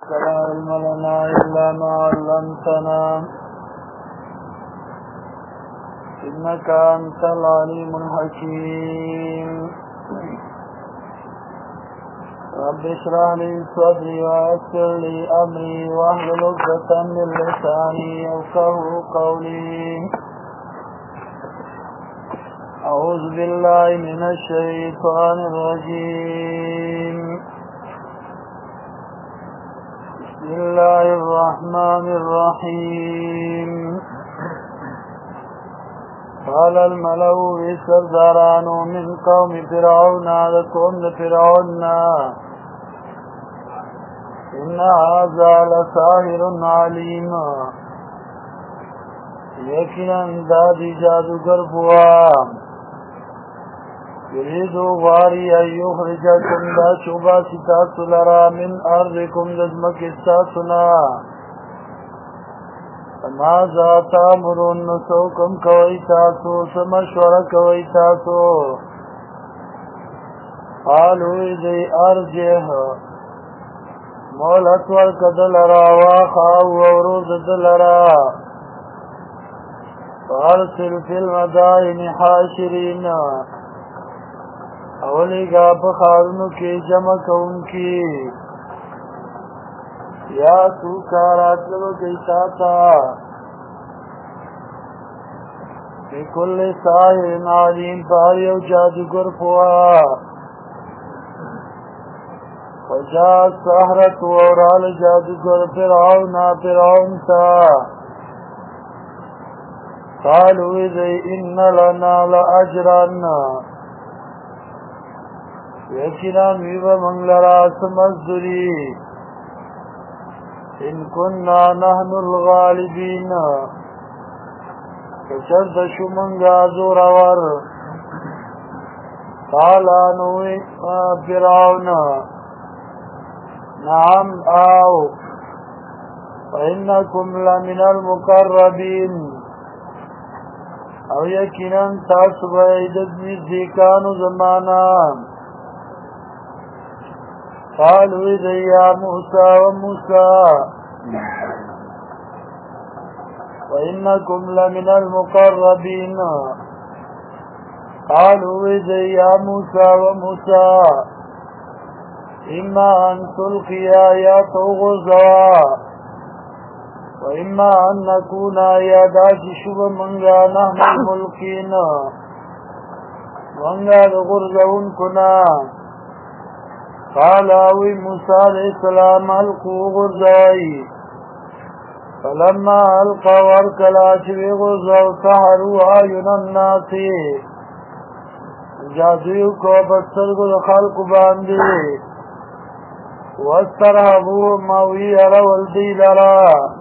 لا علم لنا إلا ما علمتنا إنك أنت العليم الحكيم. رب اشرح لي صدري ويسر لي أمري واحلل عقدة من لساني يفقهوا قولي. أعوذ بالله من الشيطان الرجيم. بسم الله الرحمن الرحيم. قال الملأ استكبروا من قوم فرعون لكم فرعون إن هذا لساحر عليم. یقینا دادی جادوگر بوا یریدو غاری ایخرجکم دا چوبا ستاسو لرا من ارضکم دزمک استاسونا ماذا تامرون نسوکم کوئی تاسو سمشور کوئی تاسو. قالو دی ارجح مولت ورکدل را واخاو ورود دل را فارسل فی المدائن حاشرین اولی گا بخارنو کی جمع کون کی یا تو کاراتلو کیساتا بکل ساحر علیم پاریو جادوگر پوا. وجاء السحرة ورال جادوگر فرعون تا قالوا إذا إن لنا لأجرا يكنا ميبا من لراس مزدري إن كنا نحن الغالبين كشرد شمن غازور ور. قال نوي فرعون نعم آو فإنكم لمن المقربين او یقینا تاسو به د نزدېکانو زمانہ. قالوا يا موسى وموسى وإنكم لمن المقربين. قالوا يا موسى وموسى إما أن تلقي آيات غزوا وإما أن نكون آيادات شب منغا نحن الملقين منغا لغرزون كنا. قال اوي موسى عليه السلام القوا غرزوي فلما ألقى وركلا شوي غرزو سحروا أعين الناس جادوی کو بسترگو خلق باندی واسترهبوا موی رول دی لرا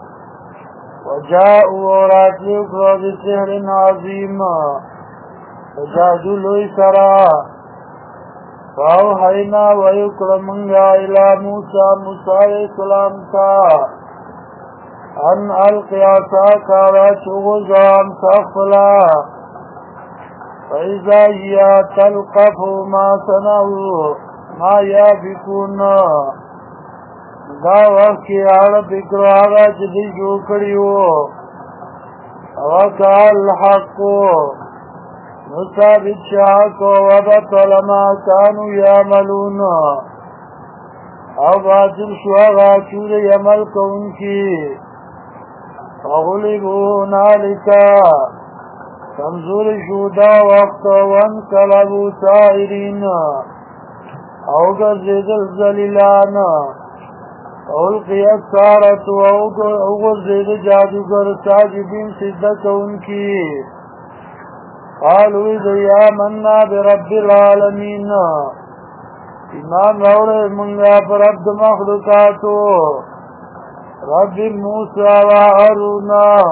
وجاءوا وراتيو قرد سحر عظيم وجادو لوي سرا فاوحينا ويكرمنغا الى موسى عليه السلام تا ان القي عصاك وشغزام تخفلا فاذا هي تلقف ما صنعوا ما يافكون. دا وقت کی آڑ بکرو آگا جدی جو کریو وقا الحقو نصابت شاکو وبطل ما کانو یعملون او باطل شو آگا چور یعمل کون کی. فغلبو نالکا کمزور شو دا وقت وانقلبو سائرین او گرزدل زلیلان. اولقی السارت وغرزید جادوگر ساجدین صدق انکی. قالوا اذا آمنا برب العالمین ایمان روڑے منگا پر رب مخلوقاتو رب موسیٰ و حارون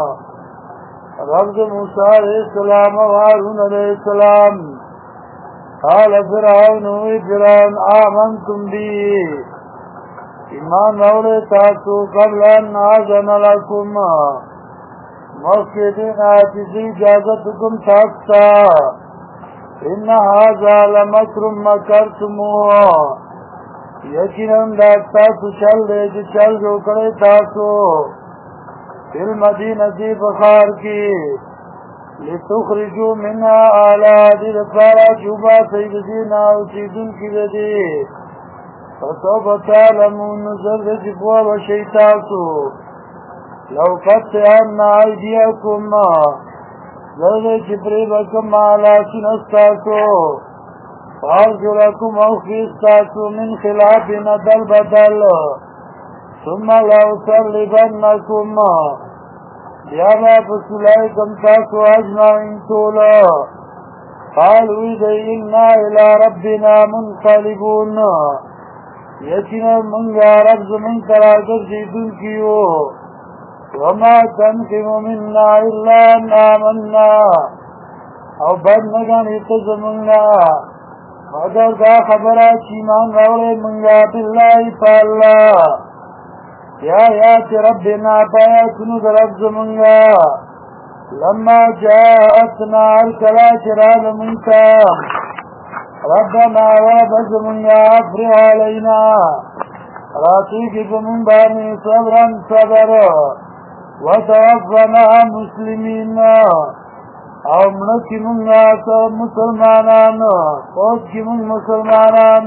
رب موسیٰ علیہ السلام و حارون علیہ السلام. قال فرعون آمنتم بی ایمان روڑے تاسو قبل ان آذن لکم مخدین آتیزی اجازتکم تاستا ان هذا لمکر مکرتموه یقیناً دا تاسو چل دی چې چل جو کړی تاسو فی المدینة بخار کی لتخرجوا منها اعلا دی دفارا چوبا سید دینا اوچیدن کی دی فسوف تعلمون زرد جبوا وشیطاسو لو قطعن ایدیکم زرد جبری بکم علا سنستاسو فارجلکم اوخیستاسو من خلاف ندل بدل ثم لو سلبنکم بیابا فسولائکم تاسو اجمعین تولا قالوا انا الى ربنا منقلبون یقینا منگا رب زمین تراغر جیدن کیو وما تنقم منا الا ان آمنا او بد نگانی تزمنا مگر دا خبرہ چیمان روڑے منگا باللہ پاللہ یا یات ربنا پایا کنود رب زمنگا لما جاءتنا الکلا چرال منکا ربنا واب زمنگا افرح علینا راتیک بمن بانی صبرا صبر وتوفنا مسلمین او منکی منگا سب مسلمانان خود کی من مسلمانان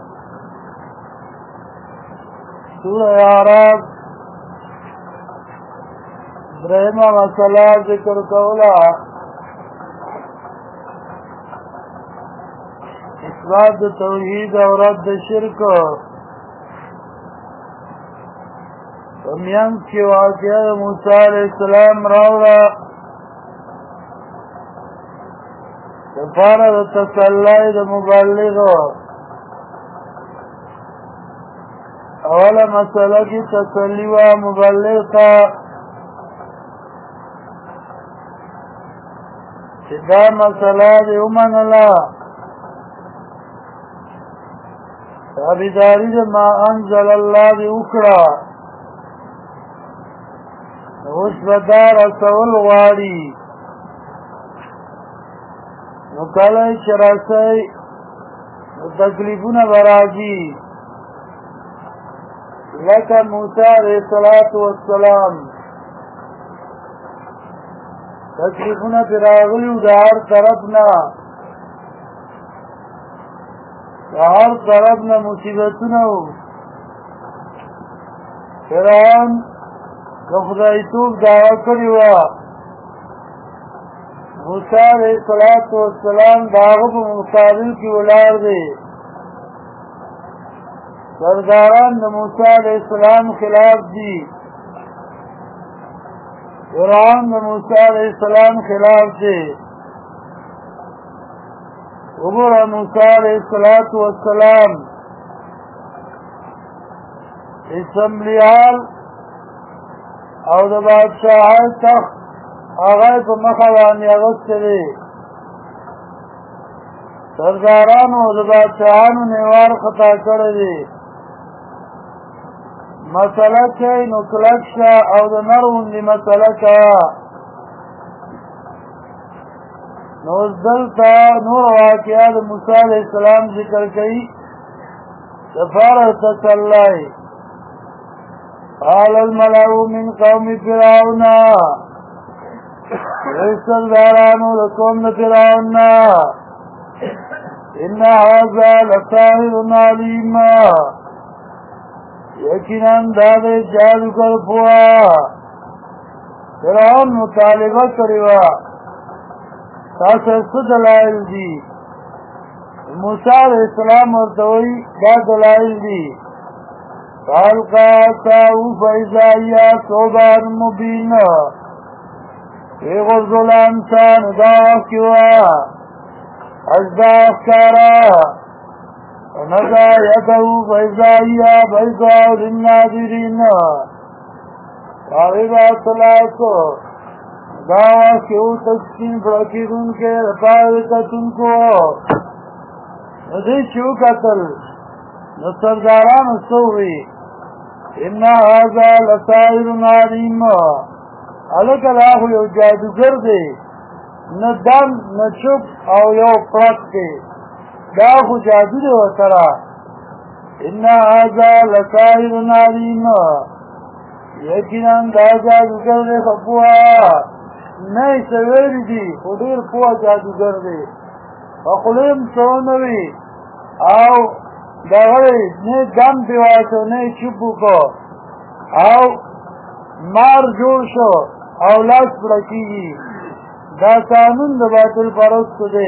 سورہ اعراف درہمہ مسئلہ ذکر کولا اثبات توحید اور رد شرک ومیم کی واقعہ موسیٰ علیہ السلام راولا دفارہ تسلائی دا مبلغ اولا مسئلہ کی تسلی و مبلغ تا دا مسئلہ دی امن اللہ تابداری دی ما انزل اللہ دی اکڑا اس بدار سول غاری نکالی چراسی تکلیفون برازی لکه موسی علیہ السلام تکلیفونه پر راغلیو د هر طرف نه مصیبتونه و فرعون د خدایتوب دعوه کړې وه موسی علیہ السلام د هغه په مقابل کې ولاړ دی سرداران د موسی علیہ السلام خلاف دی فرعون د موسی علیہ السلام خلاف دی وګوره موسی علیہ السلام اسمبلیال او د بادشاهۍ تخت هغه په مخه باندې اغوستی دی سردارانو د بادشاهانو نیوار خطا کړی دی مسئله کوي نو کلک شه او د نر غوندې مسئله کوه نو اوس دلته نور واقعه د موسی علیہ السلام ذکر کوي دپاره تسلی قال الملأ من قوم فرعون سردارانو د قوم د فرعون ان هذا لساحر علیم یقینا دا د جادوګر پوه فرعون مطالبه کړې وه تاسو څه دلایل دي موسی علیہ السلام ورته وایي دا دلایل دي فالقى عصاه فإذا هي ثعبان مبين ويغض الأنسان ضاحكا أجزاء أفكارا ونزع يده فإذا هي بيضاء للناظرين وغيبا صلاته دعوة كيو تسكين فرقيدون کے رفاوتتن کو ندی چو قتل نصرداران السوری ان هذا لسائر علیم الک الله یو جادوگر دی نه دم نه چوب او یو پړک دی دا خو جادو دی ورسره ان هذا لساحر علیم یقینا دا جادوگر دی خپوها نه سویری دی خو ډېر پوه جادوگر دی خولیم سونوی او دغه نه دم دیواتو نه چوبو کو او مار جوړ شو او لاس پړکیږي دا قانون د باطل پرست دی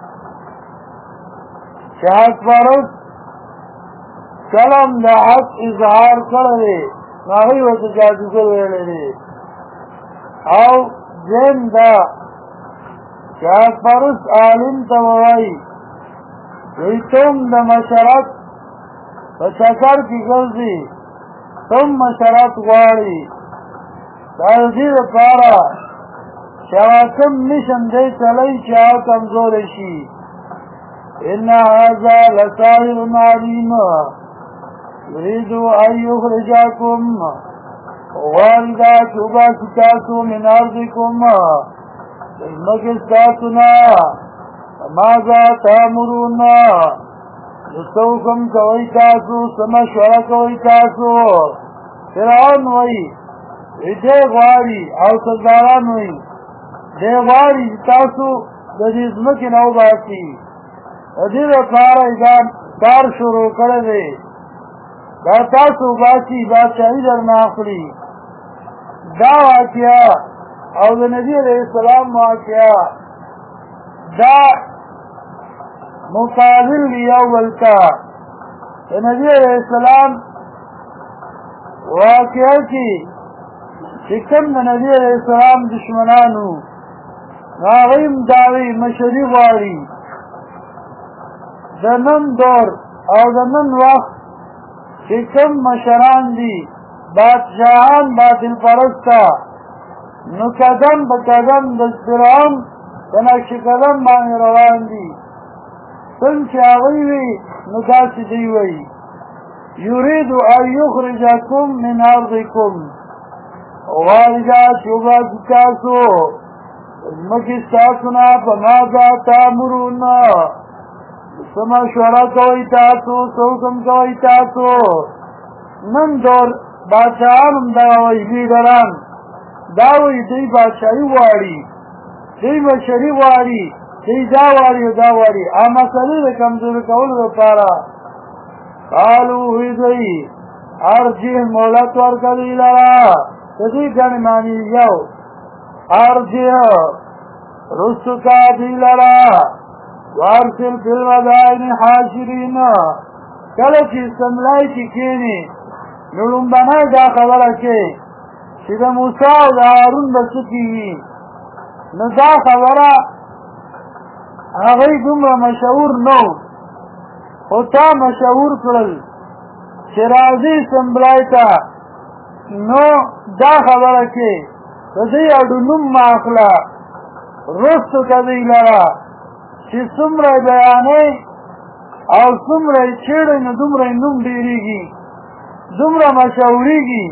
شهادت پرست کلم د حق اظهار کړی هغه ورته جادوګر ویلی دی او دین دا شهادت پرست عالم ته وایي وی تم د مشرت په چکر کې ګرځي تم مشرت غواړي دا دې لپاره شواکم مشن دی چلی چې او کمزوری شي ان هذا لساحر علیم یرید ان یخرجکم والدا چوبا ستاسو من ارضکم ازمکه ستاسونا ماذا تامرون نستوکم کوئی تاسو سمشوره کوئی تاسو فرعون وی دې غواړي او سرداران وی دې غواړي تاسو د دې ځمکې نه وباسي دې لپاره دا کار شروع کړی دی دا تاسو وباسي بادشاهي درنه اخلي دا واقعه او د نبي علیه السلام واقعه دا مقابل یو بلکا د نبي علیه السلام واقعه کې چې کوم د نبي علیه السلام دشمنانو هغوی هم دعوی مشري غواړي د نن دور او د نن وخت چې کوم مشران دي بادشاهان باطل پرسته نو قدم به قدم د فرعون د نقش قدم باندې روان دي څنګه چې هغوی وي نو داسې دوی وایي یرید ان یخرجکم من ارضکم غواړي دا چې وباسي تاسو ځمکې ستاسو نه په ماذا تامرون څه مشوره کوئ تاسو څه حکم کوئ تاسو نن دور بادشاهان هم دغه وایي لیډران دا وایي دوی بادشاهي غواړي دوی مشري غواړي دوی دا غواړي او دا غواړي هغه مسلې د کمزوري کولو لپاره قالو وی دوی ارجع مهلت ورکړه دوی لره د دوی ګڼې معنی یو ارجع رستو کا دوی لره وارسل فی المدائن حاشرین کله چې سملای چې کېني نو لومبنی دا خبره کې چې د موسی او د هارون به څه کېږي نو دا خبره هغوی دومره مشهور نه خو تا مشهور کړل چې راځي سمبلای ته نو دا خبره کې د دوی اډو نوم مه اخله رستو که دوی لره چې څومره بیانې او څومره یې چېړئ نو دومره یې نوم ډېرېږي دومره مشهورېږي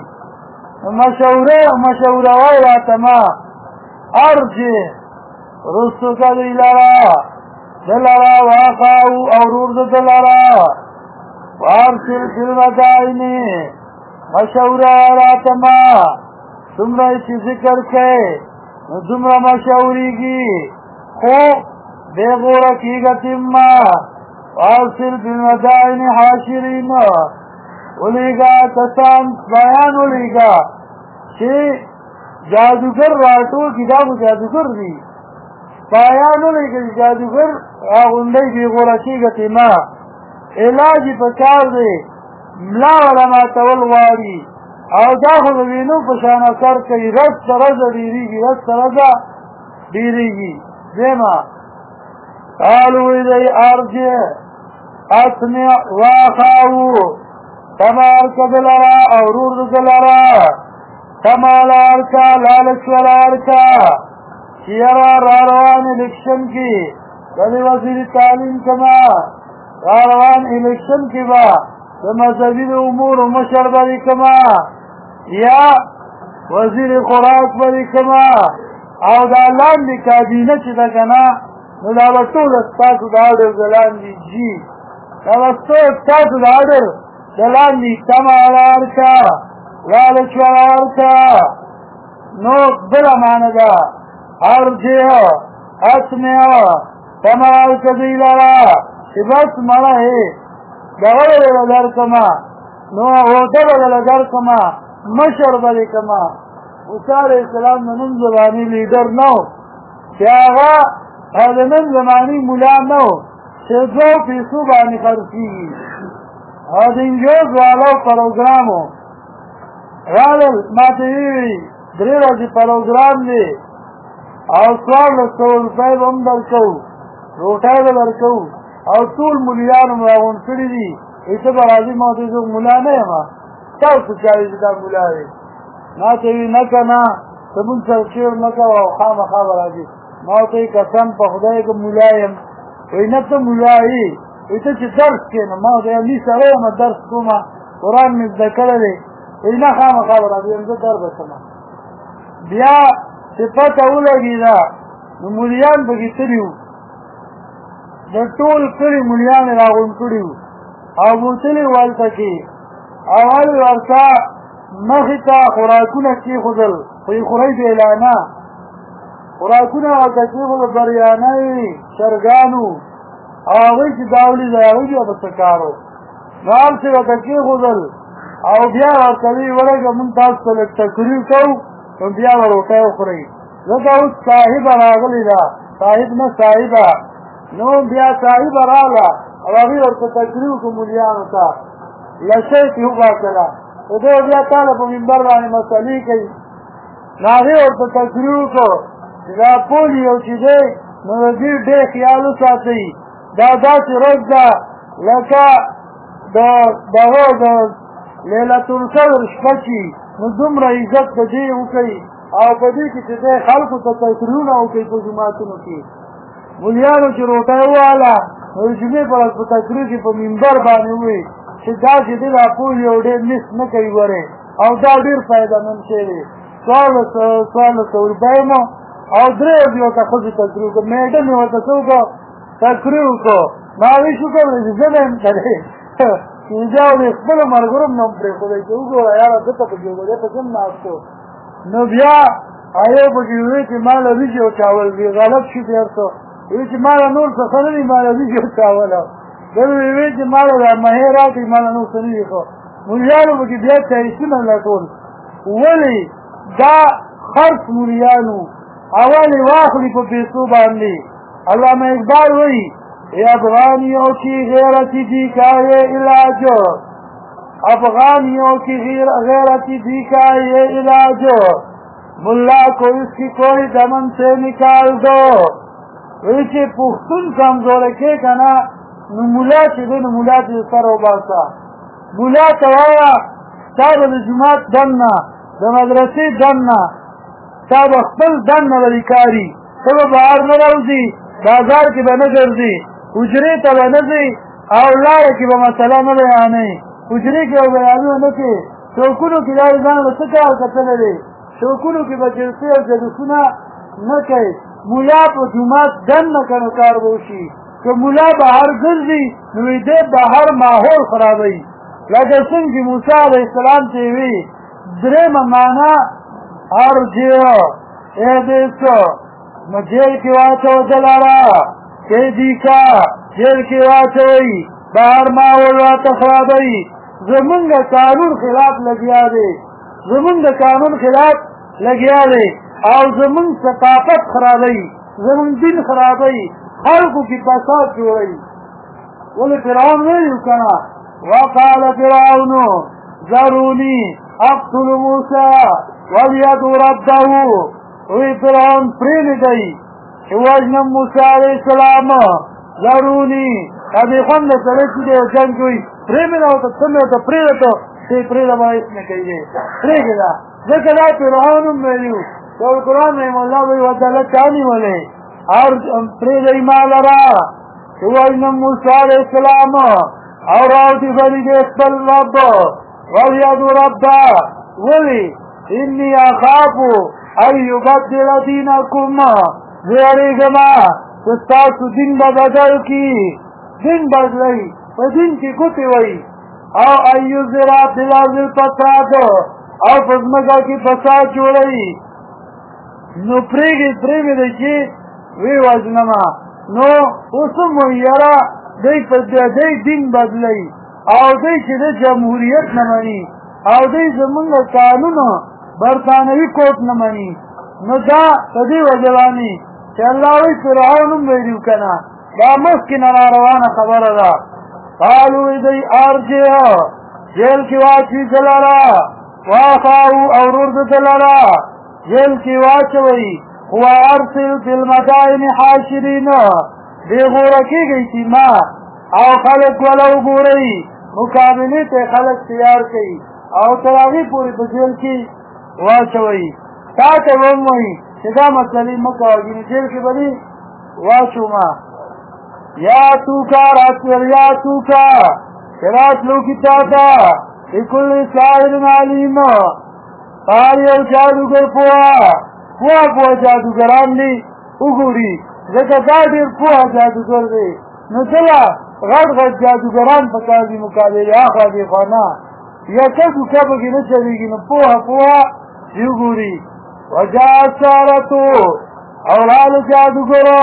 مشهوروی راته ما ارجع رستو که دوی لره ده لره واخاو او رور ده ده لره وارسل فی المدائن مشهوره راته ما څومره چې ذکر کوې نو دومره مشهورېږي خو بے غوره کیگا تیما وارسل بالمدائن حاشرین ولیگا کسان بیان ولیگا چه جادوگر راتو کتابو جادوگر دی بیان ولیگا جادوگر آغنده بے غوره کیگا تیما علاجی پکار دی ملا علما تول واری او دا خود وینو پشان اثر کئی رس ترزا دیریگی رس ترزا دیریگی دیما قالوا إلي أرجع أسمع واخاو تمارك دلرا أو رور دلرا تمالاركا لالشولاركا شيرا راروان إلكشن کی ولی وزیر تعلیم کما راروان إلكشن کی با مذهبی امور مشر بری کما یا وزیر خوراک بری کما او دا لاندې کابینه چې ده که نه نو دا به ټول ستاسو د اړ ځلان دي جي توسط تاسو د عدر د لاندې تمه ولاړ کا لالچ ولاړ کا نو بله معنه ده ارجع اسمع تمال کدی لرا چې بس مړه یې دغه به درکما نو هوټه به درکما مشر به کما موسی علیه السلام د نن زماني لیډر نه و چې هغه د نن زماني ملا نه و چې دوه پیسو باندې خرڅېږي او د انجوز والو پروګرام و راغلل ما ته ویلي 3 ورځې پروګرام دی او 1400 روپۍ به هم درکوو روټۍ به درکوو او ټول ملیان مو راغونډ کړي دي ته به راځي ما ورته زه ملا نه یم تاسو چا وایي چې دا ملا دی ما ته وي نه که نه ته مونږ سره شعر نه کوه او خامخا به راځي ما ورته وایي قسم په خدای که ملا یم وایي نه ته ملا یې وایي ته چې درس کښېنه ما ورته ویم ني سړی یم درس کومه قرآن مې زده کړی دی وایي نه خامخا به راځي یم زه در به شمه بیا چې پته ولګېده نو ملیان پکې تلي وو د ټول کلي ملیان یې راغونډ کړي وو او بوتلې والته کې اول ورته مخې ته خوراکونه کېښودل خو یې خورئ بېلانه خوراکونه ورته کېښودل بریانۍ چرګانو او هغوی چې دا ولیده هغوی بیا به څه کار و نو هر څه ورته کېښودل او بیا ورته ویې ورګه مونږ تاسو ته لږ تقریر کوو نو بیا به روټۍ وخورئ ځکه اوس صاحبه راغلې ده صاحب نه صاحبه نو بیا صاحبه راغله او هغوی ورته تقریر وکړو ملیانو ته لشۍ ترې وباسله نو دی بیا تاله په منبر باندې مسلې کوي نو هغې ورته تقریر وکړو چې دا پولیو چې دی نو د دې ډېر خیال وساتئ دا داسې ورځ ده لکه دغه د لیلة القدر شپه چې نو دومره عزت د دې وکړئ او په دې کې چې دی خلکو ته تقریرونه وکړئ په جوماتونو کې ملیانو چې روټۍ وواله نو د جمعې په ورځ په تقریر کې په منبر باندې ووایي چې دا چې دی دا پولیو ډېر مس نه کوي ورې او دا ډېر فایدهمند شی دی 1400 روپۍ مو او 3 ورځې ورته ښځې تقریر وکړو میډم یې ورته څه وکړو تقریر وکړو نو هغې شو کولی چې زه به یم که دی چې بیا د خپلو ملګرو هم نه هم پرېښودی چې وګوره یاره ده ته پکې وګورې پکې هم ناست و نو بیا هغې پکې ووایي چې ما له وریجې او چاول دي غلط شي بیا ورته وایي چې ما له نور څه نه دي ما له وریجې او چاول بیا مې وایي چې ما له دا مهې راکړي ما له نور څه نه دي خو ملیانو پکې بیا چایسونه لټول ولې دا خرڅ ملیانو اول یې واخلي په پیسو باندې علامه اقبال وایي افغانیوں کی غیرتی دکھا یہ علاج افغانیوں کی غیرتی دکھا یہ علاج ملا کو اس کی کوئی دمن سے نکال دو ویچے پختون کمزور کے کنا نو ملا چې دی نو ملا چې سر وباسه ملا ته وایه تا به د جومات دننه د مدرسې دننه تا به خپل دننه به کاري ته به بهر نه راوځي بازار کې به نه ګرځي حجرې ته به نه ځي او لاره کې به مسله نه بیانوي حجرې کې به بیانونه نه کوي چوکونو کې دا ځان به څه کار کتلی دی چوکونو کې به جلسې او جلوسونه نه کوي ملا په جومات دننه که نو کار به وشي که ملا بهر ګرځي نو دی بهر ماحول خرابوي لکه څنګه چې موسی علیه السلام ته یې وي درېیمه معنا ارجع احدث نو جیل کې واچوه دلاره قیدی کا جیل کې واچوئ بهر ماحول راته خرابوي زمونږ قانون خلاف لګیا دی زمونږ د قانون خلاف لګیا دی او زمونږ ثقافت خرابوي زمونږ دین خرابوي خلقو کې فساد جوړوي ولې فرعون ویلي که نه وقال فرعون ذروني اقتل موسی وليدعو ربه وی فرعون پرېږدئ چې وژنم موسی علیه السلام ذروني دا بې خونده سړی چې دی جنګ کوي پرېږده ورته څه مې ورته پرېږده چې پرېږده به هېڅ نه کوي دی پرېږده ځکه دا فرعون هم ویلي وو شیخ القرآن رحم الله وایي عدالت چا نیولی پرېږدئ ما لره چې وژنم موسی علیه السلام او راوټي بلي دی خپل رب ولیدعو ربه ولې اني اخاف ان یبدل دینکم زه یېرېږم چې ستاسو دین به بدل کړي دین بدلوي په دین کې ګوتې وایي او ایوزرا فی الارض الفساد او په ځمکه کې فساد جوړوي نو پرېږدئ چې ویې وژنمه نو اوس هم وایي یاره دی دین بدلوي او دی چې د جمهوریت نه مني او دی زمونږ قانون برطانوي کوټ نه مني نو دا په دې وجه باندې چې الله وایي فرعون هم ویلي که نه دا مخکې نه راروانه خبره ده قالو دی ارجع جیل کې واچوي ده لره واخاو او ورور ده لره جیل کې واچوئ وارسل فی المدائن حاشرین دې غوره کېږئ چې ما او خلک وله وګورئ مقابلې ته خلک تیار کوي او تر هغې پورې په جیل کې واچوئ تا ته به هم وایي چې دا مسلې مه کوه ګینې جیل کې به دې واچومه یا توکا چې راتلو کې تا ته بکل ساحر علیم هر یو جادوګر پوه جادوګران دي وګوري ځکه دا ډېر پوه جادوګر دی نو دله غټ جادوګران په کار دي مقابلې اخوا دې خوا نه یکه دوکه پکې نه چلېږي نو پوه دي وګوري وجاء السحرة او راغلو جادوګرو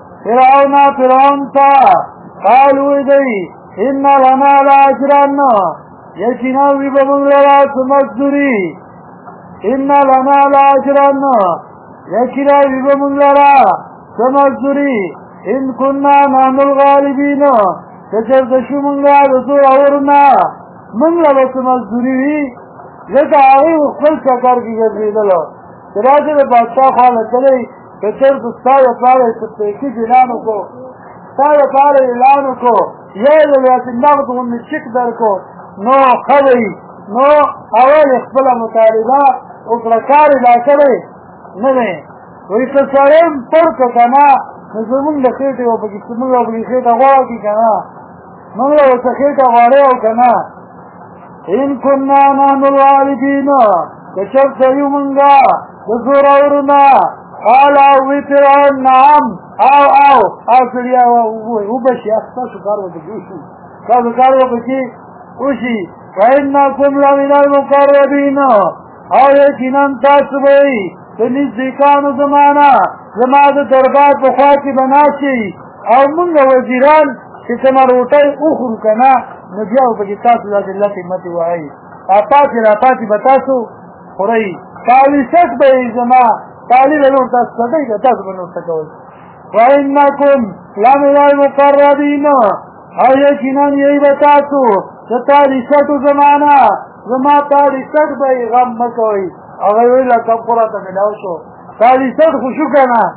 فرعون ته قالو دی ان لنا لاجرا یقینا وي به موږ لره څه مزدوري ان لنا لاجرا یقینا وي به موږ لره څه مزدوري ان كنا نحن الغالبین که چېرته شو موږ د زورورو نه موږ له به څه مزدوري وي ځکه هغوی خپل چکر کې ګرځېدلو چې راځې د بادشاه خوا له تلئ که چېرته ستا دپاره یې څه پیکج اعلان وکړو ستا دپاره اعلان وکړو یا یې د بیت النقد غوندې چک درکړو نو ښه دی نو اول یې خپله مطالبه وکړه کار یې دا کړی نه دی وایي که سړی هم پړ که که نه نو زمونږ د خېټې به پکې زمونږ به پکې خېټه غواړه کړي که نه موږ به ورته خېټه غواړی او که نه ان كنا نحن الوالدین که چېرته یو مونږه د زورورو نه قال وی فرعون نعم او سړیا وبشي ستاسو کار وپکې وشي ستاسو کار وپکې وشي وانکم لمن المقربین او یقینا تاسو به یې د نزدېکانو زما د دربار په خوا کې به ناست شئ او مونږ وزیران چې کومه روټۍ وخورو که نه نو بیا به پکې تاسو دا د الله خدمت ووایئ راپاتې به تاسو خورئ تالیست به یې زما تعلیم نور تاسو څه دی تاسو به نور څه کوئ وانکم لمن المقربین او یقینا یې به تاسو د تالیستو زما تالیست به یې غم مه کوئ هغه یې ویل کم خو راته ملاو شو تالیست خو شو که نه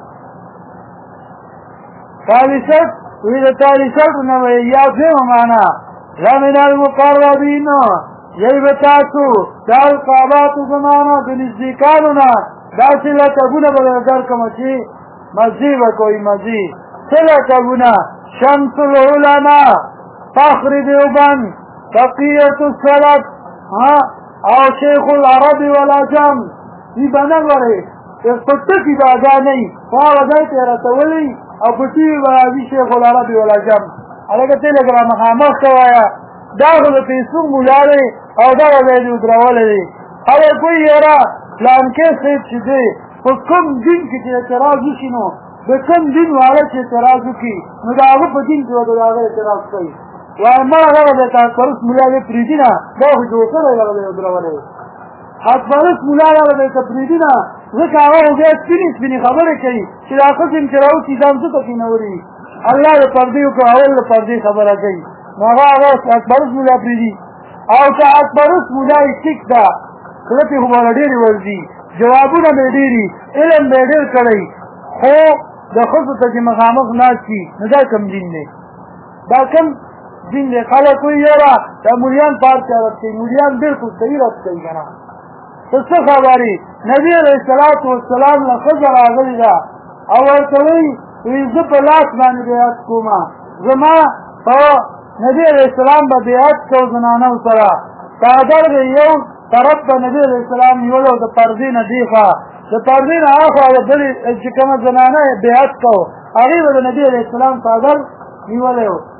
تالیست وی د تالیست نه به یا دویمه معنا لمن المقربین یې به تاسو د القاباتو زمانه د نزدېکانو نه داسې لقبونه به درکړمه چې مزې به کوئ مزې څه لقبونه شمس العلما فخر دیوبند تقیة السلف او شیخ العرب والعجم دې به نه ورې په ټکي به ادا نه وي په هغه ځای ته یې راته ولي او په ټي وي به راځي شیخ العرب والعجم هلکه ته لږ را مخامخ ته وایه دا خو د فیسبوک مولا دی او دغه ځای دې ودرولی دی خلک وایي یاره پلانکې صاحب چې دی په کوم دین کې چې اعتراض وشي نو د کوم دین والا چې اعتراض وکړي نو د هغه په دین کې به د هغه اعتراض کوي وایي ما هغه د تاکپرست مولا دی پرېږدي نه دا خو جوړ کړی هغه دی ودرولی حقپرست مولا هغه دی که پرېږدي نه ځکه هغه خو بیا سپینې خبرې کوي چې دا قسم چې راوکړي ځان څه پکې نه وري الله د پردې وکړو اول د پردې خبره کوي نو هغه حقپرست مولا پرېږدي او که حقپرست مولا یې ټیک ده کلپې خو به ډېرې ورځي جوابونه به ډېري علم به ډېر کړی خو د ښځو ته چې مخامخ ناست شي نو دا کوم دین دی دا کوم دین دی خلک وایي یاره دا مولیان پارچه رد کوي مولیان بلکل صحیح رد کوي که نه ته څه خبرې نبي علیه الصلاة والسلام له ښځه راغلې ده او ورته وایي زه په لاس باندې بیعت کومه زما په نبي علیه السلام به بیعت کو زنانو سره څادر به یو طرف به نبي علیه السلام نیولو د پردې نه دېخوا د پردې نه هاخوا د بلې چې کومه زنانه یې بیعت کو هغې به د نبي علیه السلام څادر نیولی و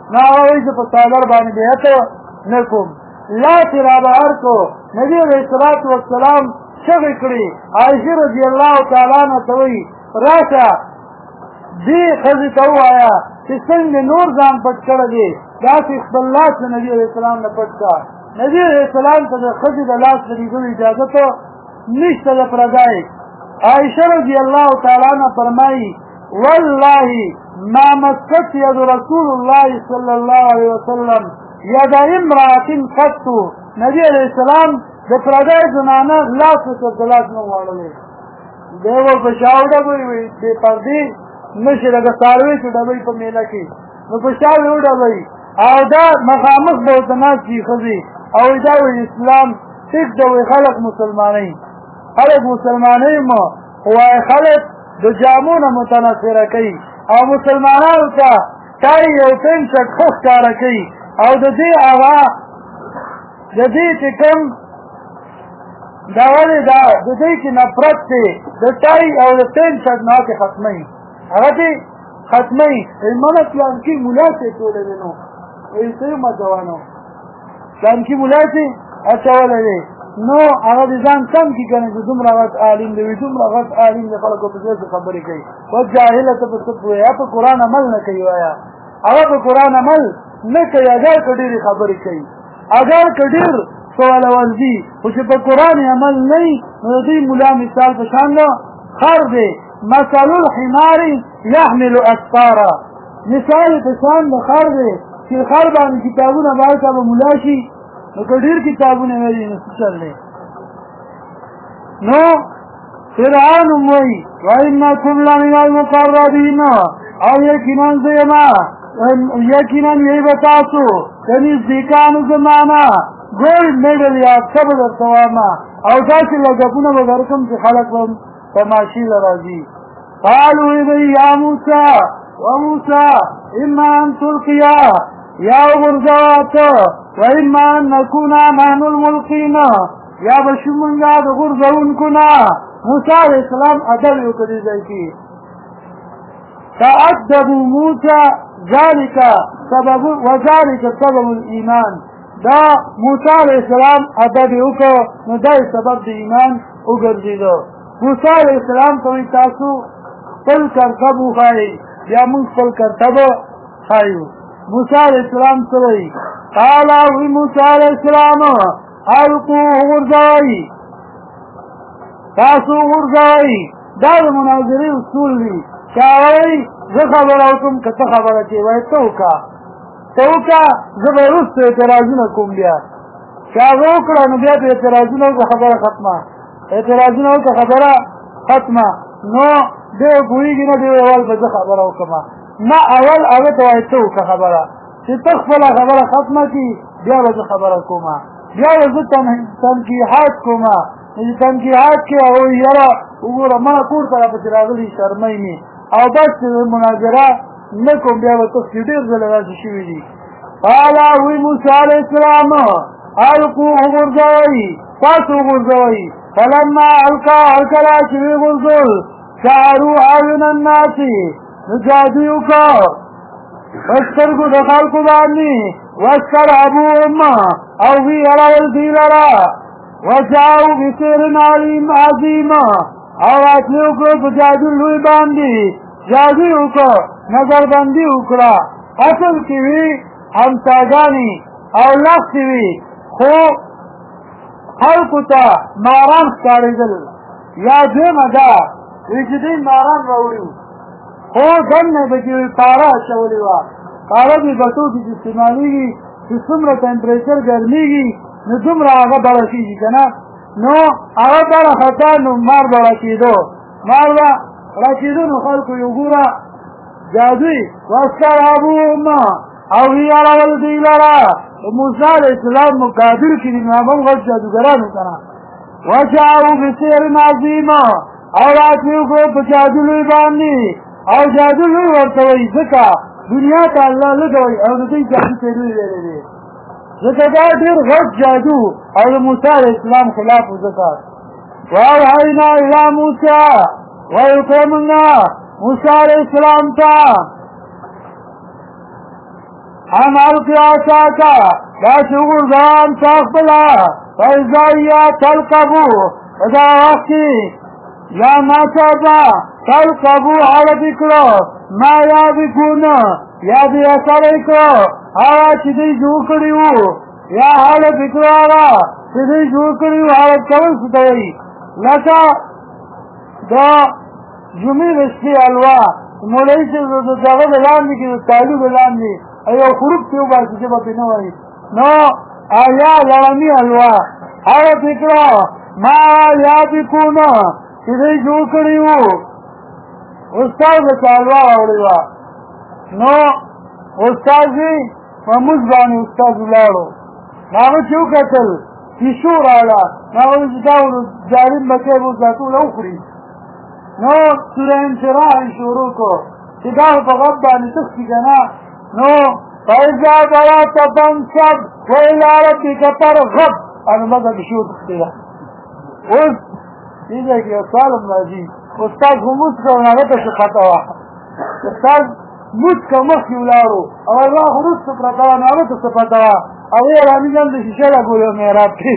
نو هغه وایي چې په څادر باندې بیعت نه کوم. لاس یې رابهر کړو، نبي علیه الصلاة والسلام چغې کړې. عایشې رضي الله تعالی عنها ته وایي راشه دې ښځې ته ووایه چې څنګه نور ځان پټ کړی دی داسې خپل لاس د نبي علیه السلام نه پټ کړه. نبي علیه السلام ته د ښځې د لاس د لیدلو اجازت نشته د پردی. عایشه رضی الله تعالی عنها فرمایي والله ما مست يد رسول الله صلی الله علیه وسلم ید امرأة قط. نبی علیه السلام د پردی زنانه لاس ورته د لاس نه غواړلی. دی ورپه شا وډبوي وایي بې پردې نشي لکه څاروي چې ډبوي په میله کې نو په شا یې وډبوي او دا مخامخ به ورته ناست وي ښځې او دا وایي اسلام ټیک ده وایي خلک مسلمانوي خلک مسلمانوي مو خو وایي خلک د جامو نه متنفره کوي او مسلمانانو ته ټای او پین شرټ ښه ښکاره کوي او د دې هغه د دې چې کوم دا ولې دا د دې چې نفرت دی د ټای او د پین شرټ نه کې ختموي هغه دې ختموي مله پلانکي ملا چې ټولوي نو وایي څه یې مځوانو پلانکي ملا چې اچولی دی نو هغه د ځان سم کي که نه چې دومره غټ عالم دی وي دومره غټ عالم د خلکو په ځای خبرې کوي و جاهله ته په څه پوهې هغه په قرآن عمل نه کوي وایه هغه په قرآن عمل نه کوي اگر که ډېرې خبرې کوي اگر که ډېر سواله ورځي خو چې په قرآن عمل نه وي نو د دوی ملا مثال په شان د خر دی مثل الحمار یحمل اسفارا مثال په شان د خر دی چې خر باندې کتابونه باید به ملا شي نو که ډېر کتابونه ویلي نو څه چل دی نو فرعون هم وایي وانکم لمن المقربین او یقینا زه یمه یقینا یې به تاسو د نزدېکانو زمانه ګولډ میډل یا څه به درته وامه او داسې لګپونه به درکړم چې خلک به تماشې له راځي قالوا یا موسی وموسی اما ان تلقیا یا وغورځوه وإما أن نكون نحن الملقين یا بشو منگا دا غرزونکو نا موسیٰ علیہ السلام ادب یوکدی ذاکی تأدبوا موسیٰ ذالک سبب الایمان دا موسیٰ علیہ السلام ادب یوکو نو دای سبب دی ایمان اگرزی دو موسیٰ علیہ السلام توی تاسو خپل کرتب وخایی یا من خپل کرتب خایو موسیٰ علیہ السلام سوئی قال وی موسی علیہ السلام القوا غرزوی تاسو غرزوی دا د مناظرې اصول دي چې هغه زه خبره وکړم که ته خبره کوې وایي ته وکړه زه به وروسته اعتراضونه کوم بیا چې هغه وکړه نو بیا په اعتراضونه وکړه خبره ختمه نو دی پوهېږي نه دی اول به زه خبره وکړم نه اول هغه ته وایي ته وکړه خبره چې ته خپله خبره ختمه کړي بیا به زه خبره کوم بیا به زه تنکیحات کوم چې تنکیحات کې هغه وایي یاره وګوره ما کور ته راپسې راغلي شرمۍ مې او بس مناظره نه کوم بیا به تاسې ډېر ځله داسې شوي دي قال وی موسی علیه السلام القوا وغورځوئ تاسو وغورځوئ فلما القا هر کله چې وغورځول سحروا اعین الناس نو جادو یې وکړه وسترګو د خلکو باندې واسترهبوهم او وی اړول دوی لره وجاءوا بسحر عظیم او راتلې وکړو په جادو لوی باندې جادو یې وکړه نظربندي وکړه اصل کې وي همساګانې او لښتې وي خو خلکو ته ماران ښکارېدل یا دویمه دا وي چې دوی ماران راوړي خو دننه به چې پاره اچولې وه پاره دې بټو کې چې استعمالېږي چې څومره ټمپریچر ګرمېږي نو دومره هغه بړه کېږي که نه نو هغه بړه خطا نو مار به راکېدو نو خلکو یې وګوره جادوی واسترهبوهم او وی اړول دوی لره موسی علیه السلام مقابل کړي نو هغه هم غټ جادوګران وو که نه وجاءوا بسحر عظیم او راتلې وکړو په جادو لوی باندې او جادو لوی ورته وایي ځکه دنیا ته الله لږه وایي او د دوی جادو ته لوی ویلی دی ځکه دا ډېر غټ جادو او د موسی علیه السلام خلاف و ځکه واوحینا الی موسی وایي وکړه موږ موسی علیه السلام ته عمل قیاساکا دا شغور زوان ساخبلا فیضایا تلقبو دا وقتی یا ناچابا تلقبو حالت اکلو ما یاد کون یاد اثر اکلو آوا چیدی جو کریو یا حالت اکلو آوا چیدی جو کریو حالت کون ستوئی لکا دا جمعی رشتی علوا مولی سے دغه بلان دی که تالو بلان دی ایو خروب تیو باسی جبا پی نوائی نو آیا لرمی علوا حالت اکلو ما یاد کون چیدی جو کریو استاد چالوا اوڑیوا نو استاد جی مموز بانی استاد لاړو ناغه چیو کتل پیشو رالا ناغه جداو جاریم بچه بو زاتو لو خری نو سوره انشراح شروع کو جداو بغب بانی تختی کنا نو فیضا برات فانصب ویلا ربک فرغب انا مدى بشو تختی دا اوز دیده که سالم نازی استاد موس کو ناغه ته خطا استاد موس کو مخ یولارو او الله خروج پرتا ناغه ته پتا او یې رامي جان د شیشه لا ګورو مې راځي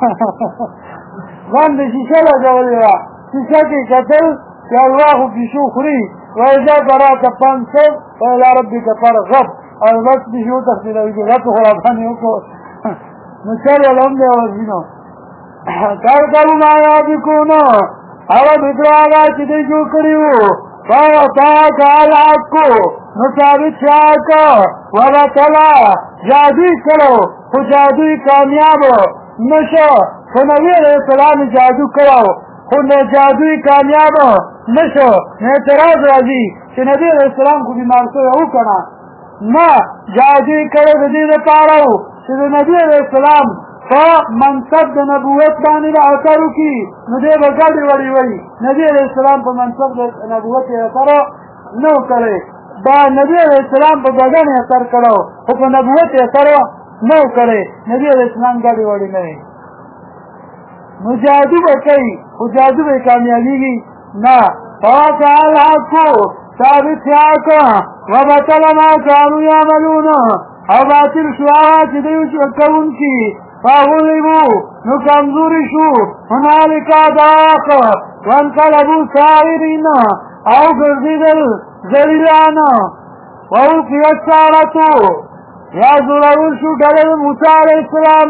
ځان د شیشه لا جوړه شیشه کې کتل چې الله بشو خوري وإذا برات فانصب وإلى ربك فارغب او بس بشو تخدل وي غته خرابانه وکړو مثال ولهم دی ورینو کار کارو ما یاد کو نو او بګراغا چې دې جو کړیو تا کال کو نو ثابت شاکا ولا تلا جادوی کرو خو جادوی کامیاب نشو خو نبی علیہ السلام جادو کرو خو جادوی کامیاب نشو اعتراض راځي چې نبی علیہ السلام خو بیمار شوی او کنه نه جادوی کرو د دې لپاره چې نبی علیہ السلام په منصب د نبوت باندې اثر وکړي نو دې بغاړي وړي وي نبی علیہ السلام په منصب د نبوت اثر نو کړي دا نبی علیہ السلام په بدن اثر کړو او په نبوت اثر نو کړي نبی علیہ السلام غاړي وړي نه مجادو کوي او جادو به کامیابیږي نه فقال حقو ثابت یاکا وبطل ما كانوا يعملون او باطل شوات دیو شکون کی فغلبوا نو کمزوری شو هنالک داق وانقلبوا سائرین او گردیدل ذلیلانا ووقی السارتو یا ضرور شو ڈلل موسیٰ علیہ السلام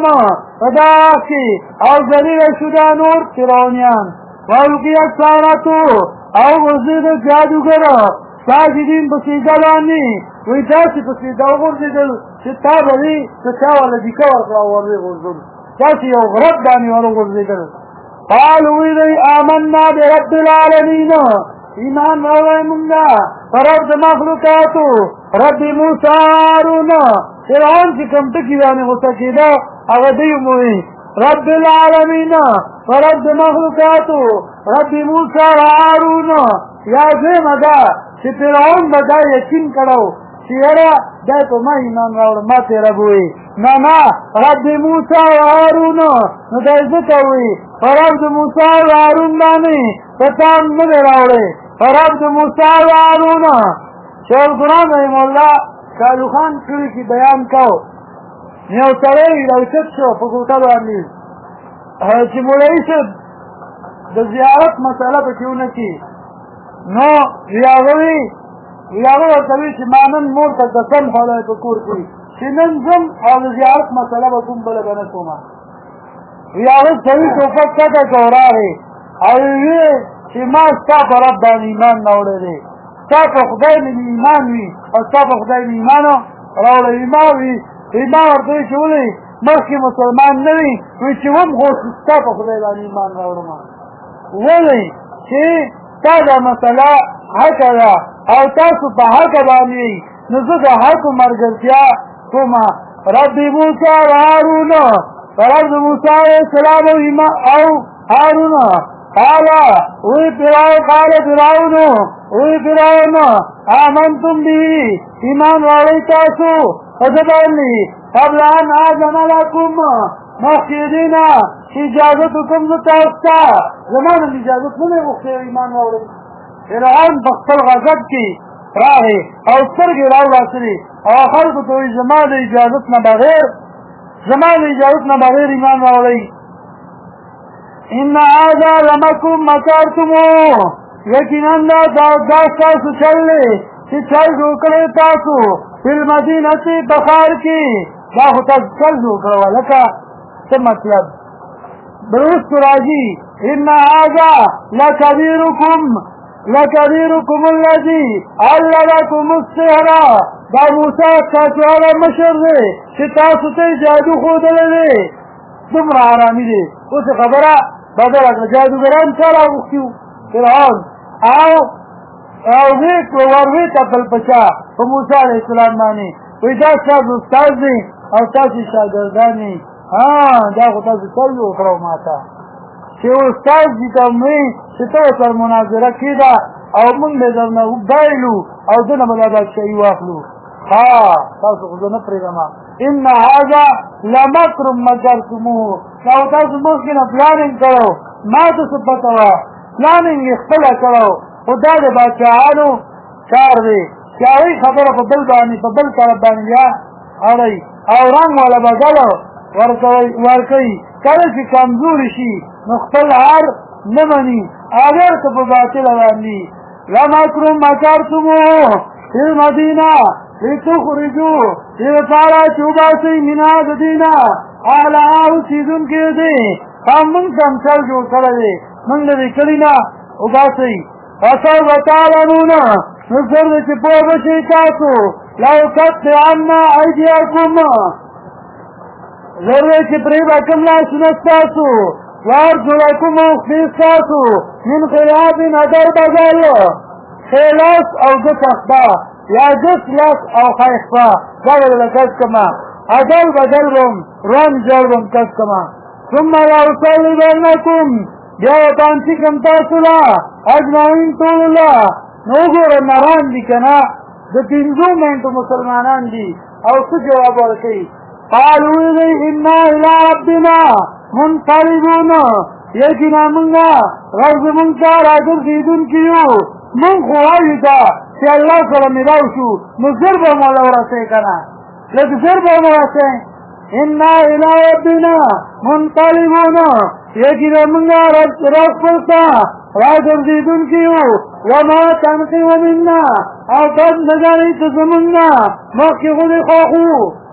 فداقی او ذلیل شدا نور فرعونیان ووقی السارتو او گردیدل جادوگر ساجدین بسیدلانی وی داسی بسیدل گردیدل چتا بلی چتا والا دیکا ورکا ورده گردیدل داسی یو غرب دانی ورو گردیدل قالوا وی آمنا برب العالمین ایمان روی منگا فرب مخلوقاتو رب موسیٰ هارون فرعون چی کمتکی دانی غصکیده اغدیو موی رب العالمین فرب مخلوقاتو رب موسیٰ هارون یا زیم دا چی فرعون بدا یقین کرو چی یرا دا تو ما ایمان راوڑ ما تیرا بوئی نا رب موسیٰ هارون نو دا ازتاوی فرب موسیٰ هارون دانی فتان نمی راوڑی فرب موسیٰ هارون شیخ قرآن رحم اللہ شاہرخ خان کلی کی بیان کو نیو سرائی روچت شو پکوتا باندی چی مولائی سے دا زیارت مسئلہ پکیو نکی نو ریاغوی ورطوی چی مانن مور تا دسم خوالائی پکور کی چی ننزم او زیارت مسئلہ بکن بلا بنسوما ریاغوی سوی توفت کتا کوراری اوی چی ما ستا پر رب بان ایمان نوڑے دی ستا پر خدای من ایمان وی او ستا پر خدای من ایمانو روڑے ایمان وی ایمان ورطوی چولی مخی مسلمان نوی وی چی وم خوش ستا پر خدای بان ایمان روڑے ما ولی چی تا دا مسئلہ حق دا او تاسو په حق باندې نزو دا حق مرګرتیا کومه رب موسی و هارون رب موسی علیہ السلام او هارون قال فرعون آمنتم به ایمان والی تاسو فدبانی قبل ان آذن لکم مخیدینا اجازت حکم تاستا زمان اجازت نمی غفتی ایمان والی فرعون بخصل غضب کی راغې او سترګې راولاستلې او خلکو ته وایي زما د اجازت نه بغیر ایمان راوړئ. ان هذا لمکر مکرتموه، یقینا دا ستاسو چل دی چې چل جوړ کړی تاسو فی المدینه په ښار کې. دا خو تاسو چل جوړ کړی لکه څه مطلب وروستو راځي ان هذا لکبیرکم الذي علمکم السحر. دا موسی تاسو هغه مشر دی چې تاسو ته جادو ښودلی دی. دومره حرامي دی. اوس خبره بدله کړه، جادوګران چا راغوښتي وو؟ فرعون. او وروې کتل په چا؟ په موسی علیه السلام باندې. وایي دا ستاسو استاد دی او تاسو شاګردان یې. دا خو تاسو چل وکړو ما ته چې استاد دي ته وایي چې ته ورسره مناظره کېده او موږ به درنه بایلو او دنه به دا بادشاهي واخلو. تاسو خو زه نه پرېږدم. ان هذا لمکر مکرتموه. دا تاسو مخکې نه پلانینګ کړو، ما ته څه پته وه، پلانینګ یې خپله کړو. خو دا د بادشاهانو کار دی چې هغوی خبره په بل طرف باندې بیا اړوي او رنګ والا بدل ورکوي. کله چې کمزوري شي نو خپل هر نه مني، اگر که په باطله باندې. لمکر مکرتموه فی المدینه لتخرجوا دې لپاره چې وباسئ منها د دې نه اهلها اوسېدونکي دي. موږ هم چل جوړ کړی دی، موږ د دې کلي نه وباسئ. فسوف تعلمون، نو زر دی چې پوه به شئ تاسو. لأقطعن أیدیکم، زر دی چې پرې به کړم لاسونه ستاسو. وارجلکم اوښپې ستاسو من خلاف ادر بدل، خلاص او ګس اخبا یا ګس لاس او خیخبا دا به له کس کما. ادل بدل بم رن جړ بم کس کما. ثم لأصلبنکم، بیا وتانسی کم تاسو لا اجمعین ټول لا. نو ګوره نران دي که نه، د 5 منټو مسلمانان دي او څه جواب ورکوي؟ قالوا انا الى ربنا منقلبون، یقینا مونږه غږ زمونږ ته راګرځېدونکي یو. مونږ خو وایو ته چې الله سره ملاو شو نو زر به موله ورسئ که نه، لږ زر به ورسئ. انا الى ربنا منقلبون، یقینا مونږه رب خپل ته راګرځېدونکي یو. وما تنقم منا، او بد نه ګڼئ ته زمونږ نه. مخکې خو دې خوښ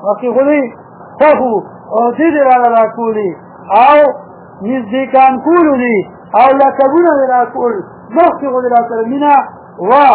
وو او دې دې راله راکولي او نزدېکان کولو دي او لقبونه دې راکول، مخکې خو دې را سره مینه وه.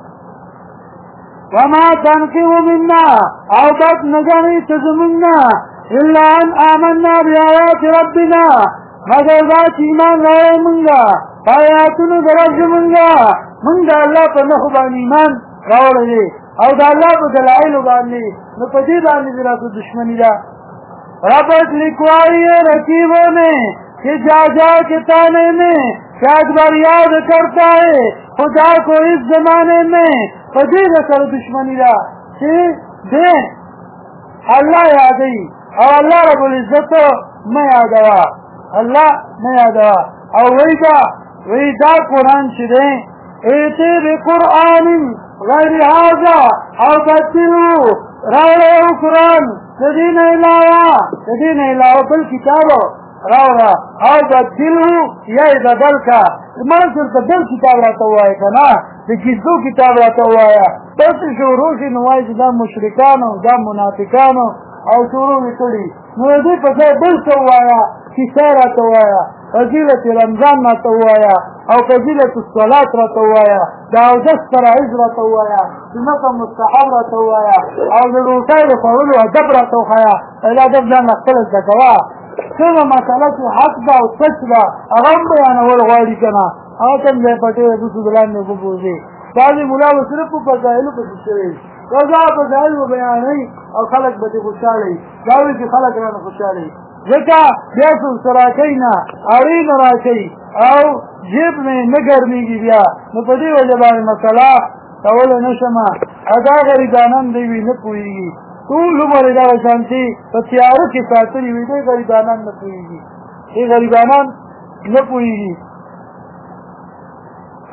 وما تنقم منا، او بد نه ګڼئ ته زمونږ نه. الا ان آمنا بآیات ربنا، مگر دا چې ایمان راوړی مونږه په آیاتونو د رب زمونږه. مونږ د الله په نښو باندې ایمان راوړی دی او د الله په دلایلو باندې، نو په دې باندې دې راته دشمني ده. ربط لکھوائی رقیبوں نے کہ جا جا کے تانے میں کیا اکبر یاد کرتا ہے خدا کو اس زمانے میں. فدیر سر دشمنی دا کہ دے اللہ یادی اور اللہ رب العزت میں یادوا، اللہ میں یادوا. اور وہی دا قرآن چدیں ایتے بقرآن غیر هذا او بدلو راوڑے قرآن دین علاوہ بل کتاب راوڑا او بدلو یا بدل کا. منصر تا بل کتاب راتا ہوا ہے کنا، کسو کتاب راتا ہوا ہے. بس شروع شی نوائی دا مشرکانو دا منافقانو او شروع کړي نو دې په ځای بل څه ووایا، کیسه راته ووایا، فضیلت رمضان راته ووایا او فضیلت الصلاة راته ووایا، د اودس فرایض راته ووایا، سنت مستحب راته ووایا او د روټۍ د خوړلو ادب راته وښایا. دا ادب ځان خپل زده کوه. څنګه مسله چې حق ده او سچ ده هغه هم بیانول غواړي که نه، هغه ته هم ځای پټې دسو د لاندې وبوځي. بعضې ملا به صرف په فضایلو پسې شوی رضا فضایل به بیانوي او خلک به دې خوشحاله وي. دا وایي چې خلک رانه خوشحاله وي ځکه بیا څوک څه راکوي نه، اړوي نه راکوي او جیب مې نه ګرمېږي بیا. نو په دې وجه باندې مسله کولی نه شمه. دا غریبانان دی وي نه پوهېږي، ټول عمر یې دغه شانتې په تیاره کې ساتلي وي. دې غریبانان نه پوهېږي،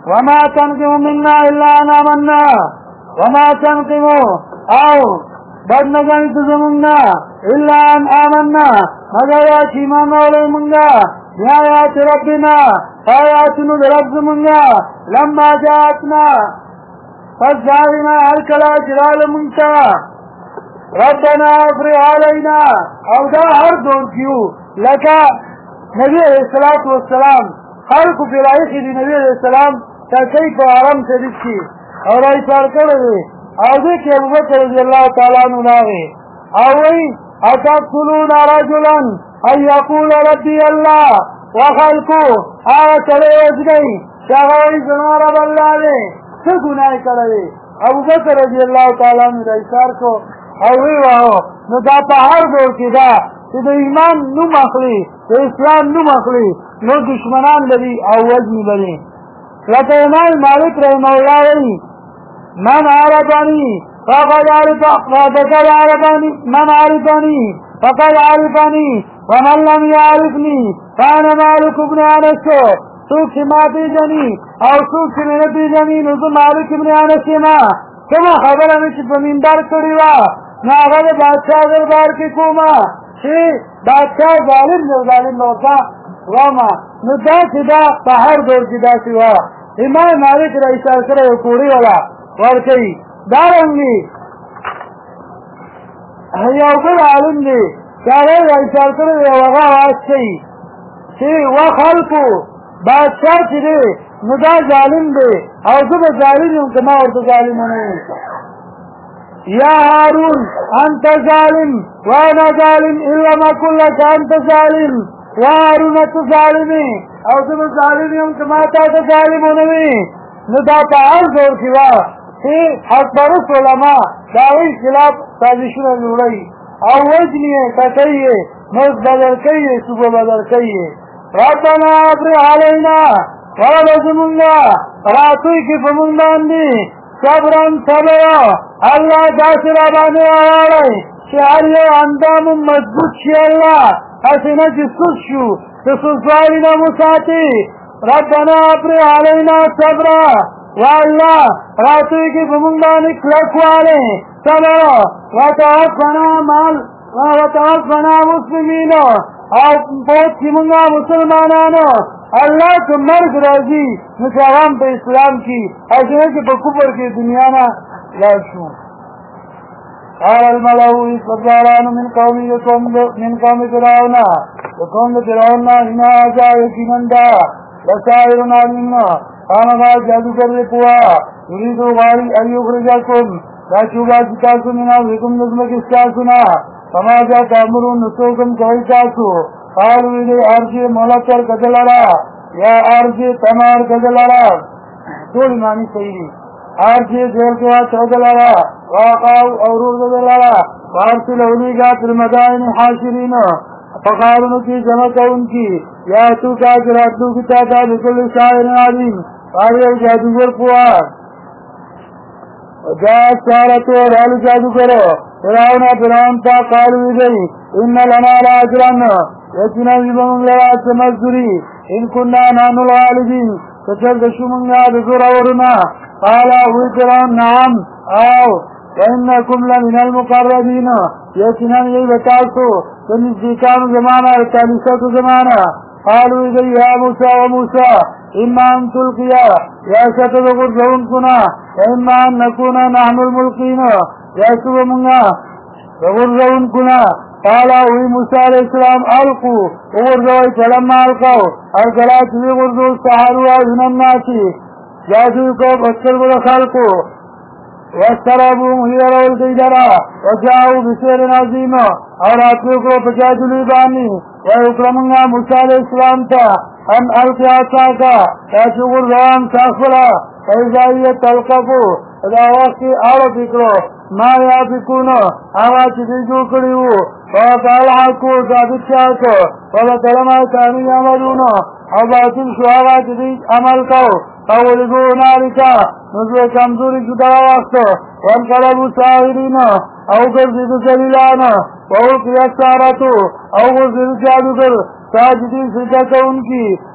وما تنقم منا الا ان آمنا وما تنقم او بد نگانی تزمنا الا ان آمنا مگر یا چیمان اولی منگا بآیات ربنا آیاتنو درب منگا لما جاءتنا فالزارنا الکلا جلال منتا ربنا افرغ علينا او دا هر دور کیو لکا نبی علیہ السلام خلق فرائخ دی نبی علیہ السلام تاکی کو حرم شریف کی اور ایسار کرده او دیکھ ابو بکر رضی اللہ تعالیٰ عنہ لاغی او وی اتقتلون رجلا ان یقول ربی اللہ وخلقو آغا چلے وزگئی شاگوی زمان رب اللہ دے سے گناہ کرده ابو بکر رضی اللہ تعالیٰ عنہ ایسار کو او وی واو نو دا پہار دور کی دا چې د ایمان نوم اخلي د اسلام نوم اخلي نو دشمنان لري او وزن لري لکه امام مالک رحمه الله وایي من عرفني فقد عرفني من عرفني فقد عرفني ومن لم يعرفني فانا مالك ابن انس څوک چې ما پیژني او څوک چې مې نه پیژني نو زه مالک ابن انس یم کومه خبره مې چې په منبر کړې وه نو هغه د بادشاه دربار کې کومه چې بادشاہ ظالم نو ظالم نوتا واما نو دا چې دا په هر دور کې دا سی وا امام مالک رئیس سره یو کوړی والا ورکي دا رنګي هيا بل عالم دی دا رئیس سره یو هغه واسي چې وا خلقو بادشاہ چې دی نو دا ظالم دی او زه ظالم یم کما ورته ظالم نه یا هارون انت ظالم وانا ظالم الا ما اقول لك انت ظالم یا هارون انت ظالمی او زه ظالم یم کما تا ته ظالم ونوي نو دا په هر دور کې وا چې حق پرست علما دا وی خلاف سازشونه جوړوي او وجنی کټي موږ بدل کوي صبح بدل کوي ربنا افرغ علينا ولزمنا راتوي کې فمون باندې صبرن صبر اللہ داسر آبانے آوارای چه اللہ اندام مضبوط شی اللہ اسنا جسوس شو تسوسوالی نموساتی ربنا افرغ علینا صبر واللہ راتوی کی فمنگانی کلکوالے صبر وتوفنا مسلمین او پوت کی منگا مسلمانانو اللہ کو مرگ راضی نشاوام پہ اسلام کی ایسے کہ بکفر کی دنیا نا لاشو قال الملو استداران من قوم فرعون وقوم فرعون ان هذا يقينا لسائر عليم قام ما جادوگر پوا يريد غالي ان يخرجكم لا شوبا جتاسو من ارضكم نظمك استاسنا فماذا تأمرون نسوكم كويتاسو قالوا إلي أرجي مولكر كدلارا یا أرجي تمار كدلارا دول معنی صحیح أرجي جيل كوا چودلارا واقعوا أورور كدلارا فارسل أوليگا في المدائن حاشرين فقالوا کی جمع کونکی یا تو کا جراتو کی تاتا بكل شاعر عليم قالوا جادوگر پوار وجاء السارة ورحل جادوگر فرعون تا قالوا إلي إن لنا لأجرا يتنا بمن لرا تمزري إن كنا نحن الغالبين فتردشوا منا بزر ورنا قال فرعون نعم أو وإنكم لمن المقربين يتنا يبتاسو فنزدكان زمانا الثالثة زمانا قالوا إذا يا موسى وموسى إما أن تلقيا يا ستدخل زون كنا وإما أن نكون نحن الملقين يا سوى منا وغرزون كنا قال وی موسی علیہ السلام القوا وغرزوی فلما القوا القلات وغرزو السحروا من الناس جادو کو بسر بل خلقو واسترابوا مهيرا والقيدرا وجاءوا بسير عظيم اور آتو کو پجادو لیبانی ویکرمنا موسی علیہ السلام تا ان القیا ساکا تاچو غرزوان ساخلا فیضایی تلقفو ادا وقت آڑا فکرو ما یافکونو آغا چیزی جو کریو وقال حقو ثابت شاکو وبطل ما كانوا يعملون او باطل شو آغا چیزی عمل کو فولگو نارکا نزو کمزوری جدا وقت وانقلبو ساہرین او گرزید سلیلان وولقی السارتو او گرزید جادوگر ساجدی سجدہ ان کی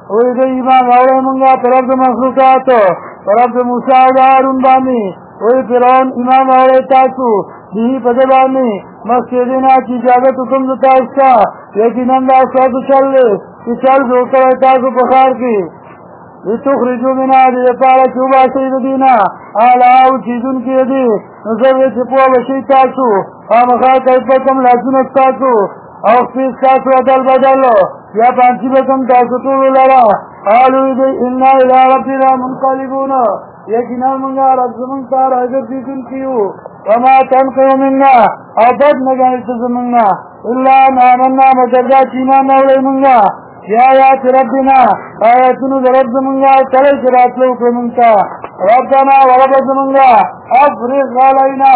وی دی ایمان راوڑے منگا طرف دا مخلوقات طرف دا موسیٰ دا هارون بانی وی فرعون ایمان راوڑے تاسو دی پدبانی مسجدینا کی اجازت حکم دتا اس کا یقیناً دا سواد چل لے کہ چل جو کرے تاسو بخار کی لتخرجو منا دی پارا چوبا سید دینا آلاو چیزن کی دی نظر چپوا بشی تاسو آمخار کئیپتم لازم تاسو او خفیس تاسو عدل بدلو یا پانچی بکم تاسو طول لرا قالو دی انا الى ربنا منقلبون یقینا منگا رب زمن تار حضر دیکن کیو وما تنقیو مننا او بد نگانت زمننا اللہ نامنا مجردا چینا نولی منگا یا آیات ربنا آیاتنو درب زمنگا تلی شرات لوک منتا ربنا ورب زمنگا افرغ علینا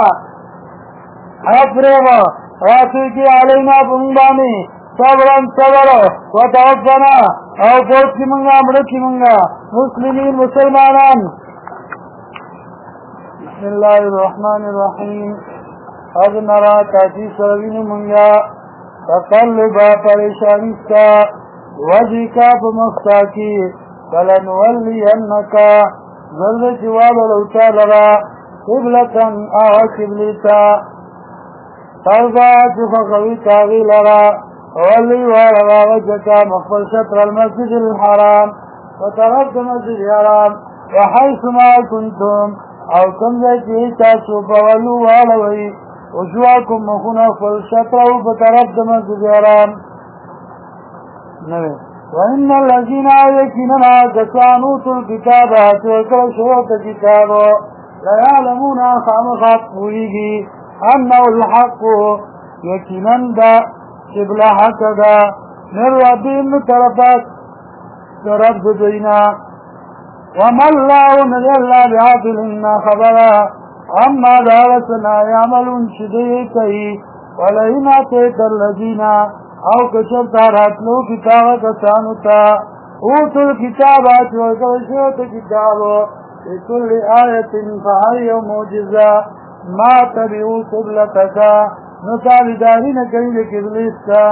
افرغ راسوکی علینا بمبانی صبرن صبر وتوفنا او پوچ کی منگا مڑکی منگا مسلمین مسلمانان بسم اللہ الرحمن الرحیم اب نرا تاتی سروین منگا تقلبا پریشانستا وجی کا بمختا کی بلن ولی انکا ظل جواب لوتا لرا قبلتا آہ قبلتا ترضا جفقوی تاغی لرا ولی وارغا وجکا مخبر شطر المسجد الحرام وطرف المسجد الحرام وحيث ما كنتم او کم جاکی تاسو بولو والوی وجواکم مخونا خبر شطر وطرف المسجد الحرام وإن الذين يكننا كسانوت الكتاب وكل شوط كتاب لا يعلمون خامخات ويجي أنه الحق يكنا دا شبل حق دا من ربهم طرفات رب دينا وما الله نجي الله بعاطل إنا خبرا أما دارتنا يعملون شديكي ولئن أتيت الذين او کچر تاراتلو کتاب کسانوتا اوتو الكتابات وکوشوت کتابو لكل آیت فهی موجزا ما تبعو قبلتکا نتابداری نکلی لکبلیستا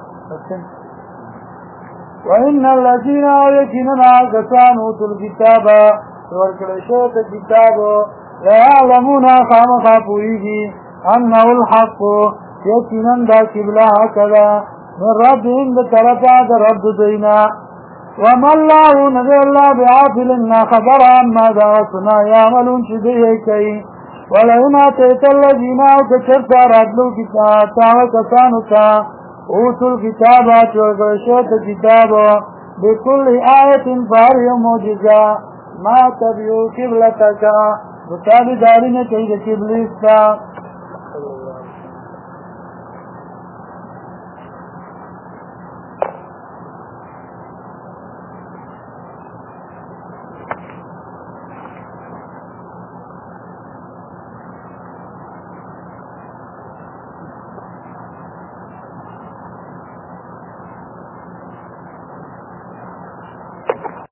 وإن الذين يكننا كسانوتو الكتاب وکوشوت کتابو لا يعلمون خامخافوئیگی انه الحق یقیناً دا قبلہ کدا من ربهم بطرفا دا رب دینا وما اللہ نبی اللہ بعافلنا خبر اما دا وصنا یعملون چدئے کئی ولئن آتیت الذین اوکچرتا رادلو کسانوتا اوتو الكتابات وگرشوت کتاب بكل آیت فاری موجزا ما تبعو قبلتکا بطابی دارین کئی دا قبلیستا